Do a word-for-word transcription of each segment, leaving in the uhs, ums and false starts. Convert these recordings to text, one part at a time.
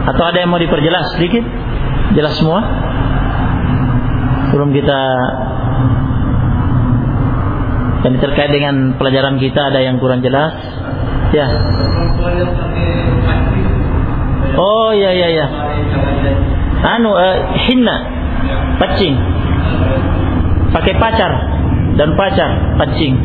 Atau ada yang mau diperjelas sedikit? Jelas semua? Sebelum kita yang terkait dengan pelajaran kita ada yang kurang jelas? Ya. Oh ya ya ya. Anu uh, hinna, pacing. Pakai pacar dan pacar, pacing.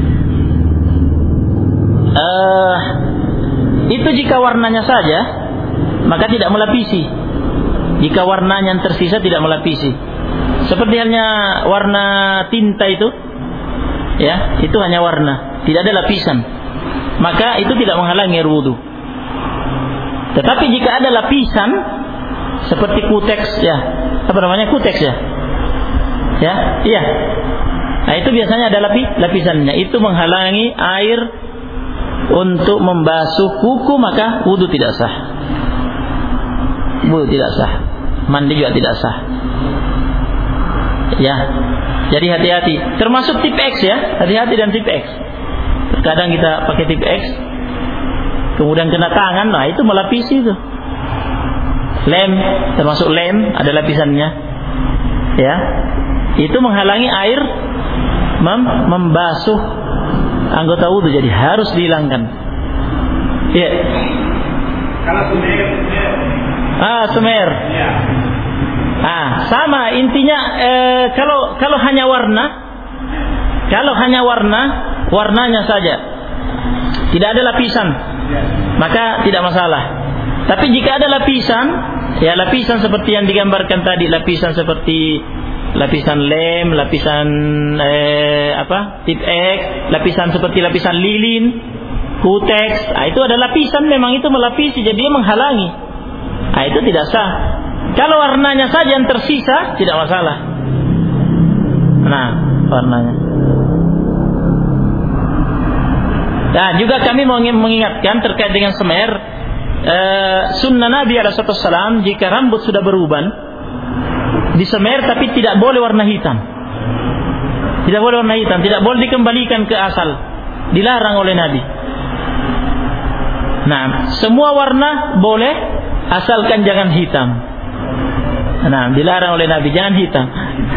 Uh, itu jika warnanya saja, maka tidak melapisi. Jika warnanya yang tersisa tidak melapisi. Seperti halnya warna tinta itu, ya, itu hanya warna, tidak ada lapisan. Maka itu tidak menghalangi air wudu. Tetapi jika ada lapisan seperti kuteks, ya, apa namanya kuteks ya, ya, iya. Nah itu biasanya ada lapis, lapisannya. Itu menghalangi air untuk membasuh kuku, maka wudu tidak sah. Wudu tidak sah. Mandi juga tidak sah. Ya. Jadi hati-hati. Termasuk tip X ya. Hati-hati dan tip X. Terkadang kita pakai tip X, kemudian kena tangan, nah itu melapisi itu. Lem, termasuk lem ada lapisannya. Ya. Itu menghalangi air mem- membasuh anggota wudu, jadi harus dihilangkan. Iya. Kalau semer, semer. Ah, semer. Ya. Ah, sama intinya eh, kalau kalau hanya warna, kalau hanya warna, warnanya saja, tidak ada lapisan, maka tidak masalah. Tapi jika ada lapisan, ya lapisan seperti yang digambarkan tadi, lapisan seperti lapisan lem, lapisan eh, apa, tip X, lapisan seperti lapisan lilin, kuteks, nah, itu ada lapisan, memang itu melapisi, jadi dia menghalangi. Nah, itu tidak sah. Kalau warnanya saja yang tersisa, tidak masalah. Nah, warnanya. Nah, juga kami mau mengingatkan terkait dengan semer, eh, sunnah Nabi alaihi wasallam jika rambut sudah beruban, disemer tapi tidak boleh warna hitam. Tidak boleh warna hitam, tidak boleh dikembalikan ke asal. Dilarang oleh Nabi. Nah, semua warna boleh asalkan jangan hitam. Nah, dilarang oleh Nabi jangan hitam.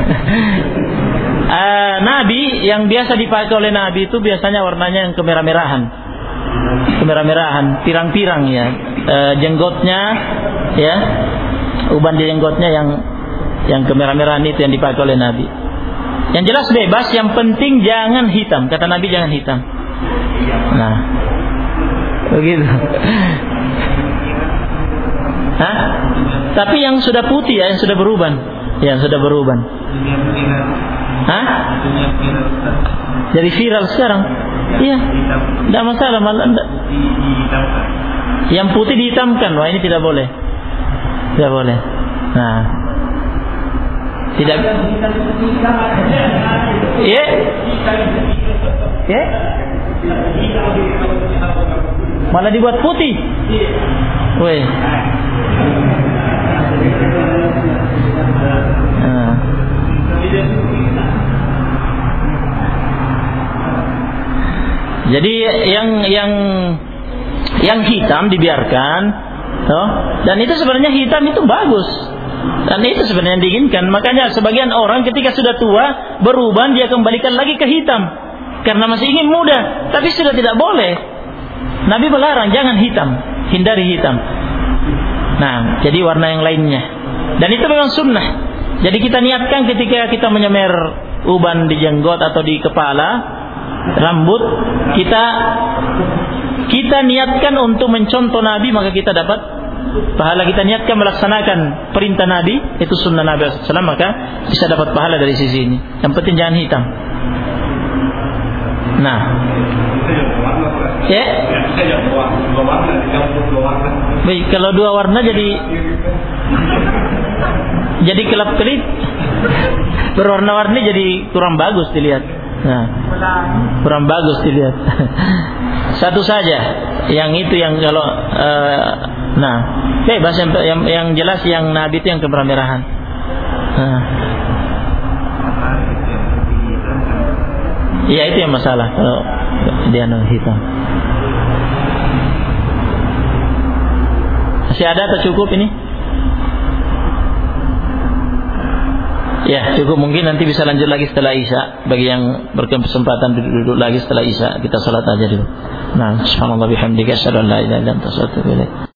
uh, Nabi yang biasa dipakai oleh Nabi itu biasanya warnanya yang kemerah-merahan. Kemerah-merahan, pirang-pirang ya. Uh, jenggotnya ya, uban di jenggotnya yang yang kemerah-merahan itu yang dipakai oleh Nabi. Yang jelas bebas, yang penting jangan hitam. Kata Nabi jangan hitam. Nah, begitu. Hah? Tapi yang sudah putih ya, yang sudah beruban, yang sudah beruban. Hah? Jadi viral sekarang. Iya. Tidak masalah, malah enggak. Yang putih dihitamkan, wah ini tidak boleh. Tidak boleh. Nah. Tidak. Ya. Ya. Malah dibuat putih. Weh. Nah. Jadi yang yang yang hitam dibiarkan, toh, dan itu sebenarnya hitam itu bagus. Dan itu sebenarnya yang diinginkan. Makanya sebagian orang ketika sudah tua beruban dia kembalikan lagi ke hitam karena masih ingin muda, tapi sudah tidak boleh. Nabi melarang jangan hitam, hindari hitam. Nah, jadi warna yang lainnya. Dan itu memang sunnah. Jadi kita niatkan ketika kita menyemer uban di jenggot atau di kepala, rambut, kita kita niatkan untuk mencontoh Nabi, maka kita dapat pahala. Kita niatkan melaksanakan perintah Nabi, itu sunnah Nabi shallallahu alaihi wasallam, maka bisa dapat pahala dari sisi ini. Yang penting jangan hitam. Nah, ya. Baik, kalau dua warna jadi jadi kelap-kelip, berwarna-warni jadi kurang bagus dilihat. Nah, kurang bagus dilihat. Satu saja, yang itu yang kalau uh, nah, bebas yang, yang yang jelas yang Nabi itu yang kemerah-merahan. Nah. Iya, itu yang masalah kalau dia hitam. Masih ada atau cukup ini? Ya, cukup, mungkin nanti bisa lanjut lagi setelah Isya. Bagi yang berkesempatan duduk-duduk lagi setelah Isya, kita salat aja dulu. Nah, subhanallah bihamdika asyhadu an la ilaha illa anta astaghfiruka wa atubu ilaik.